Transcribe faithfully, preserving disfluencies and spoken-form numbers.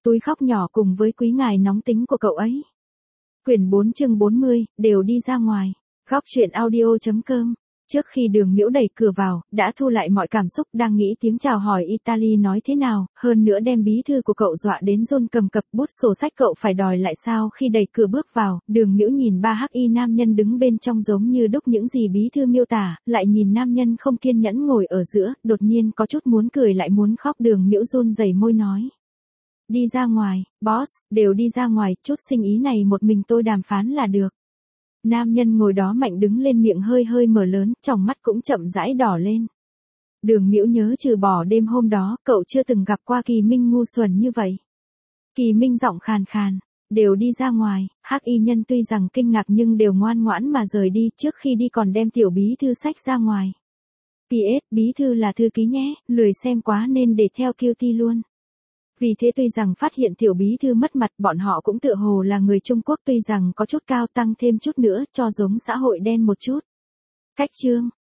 túi khóc nhỏ cùng với quý ngài nóng tính của cậu ấy. Quyển bốn chương bốn mươi, đều đi ra ngoài. Góc truyện audio chấm com. Trước khi Đường Miễu đẩy cửa vào, đã thu lại mọi cảm xúc, đang nghĩ tiếng chào hỏi Italy nói thế nào, hơn nữa đem bí thư của cậu dọa đến run cầm cập, bút sổ sách cậu phải đòi lại sao. Khi đẩy cửa bước vào, Đường Miễu nhìn ba hắc y nam nhân đứng bên trong giống như đúc những gì bí thư miêu tả, lại nhìn nam nhân không kiên nhẫn ngồi ở giữa, đột nhiên có chút muốn cười lại muốn khóc. Đường Miễu run rẩy môi nói. Đi ra ngoài, boss, đều đi ra ngoài, chút sinh ý này một mình tôi đàm phán là được. Nam nhân ngồi đó mạnh đứng lên, miệng hơi hơi mở lớn, tròng mắt cũng chậm rãi đỏ lên. Đường Miễu nhớ trừ bỏ đêm hôm đó, cậu chưa từng gặp qua Kỳ Minh ngu xuẩn như vậy. Kỳ Minh giọng khàn khàn, đều đi ra ngoài. Hắc y nhân tuy rằng kinh ngạc nhưng đều ngoan ngoãn mà rời đi, trước khi đi còn đem tiểu bí thư sách ra ngoài. pê ét, bí thư là thư ký nhé, lười xem quá nên để theo Q T luôn. Vì thế tuy rằng phát hiện tiểu bí thư mất mặt, bọn họ cũng tựa hồ là người Trung Quốc, tuy rằng có chút cao, tăng thêm chút nữa cho giống xã hội đen một chút. Cách chương,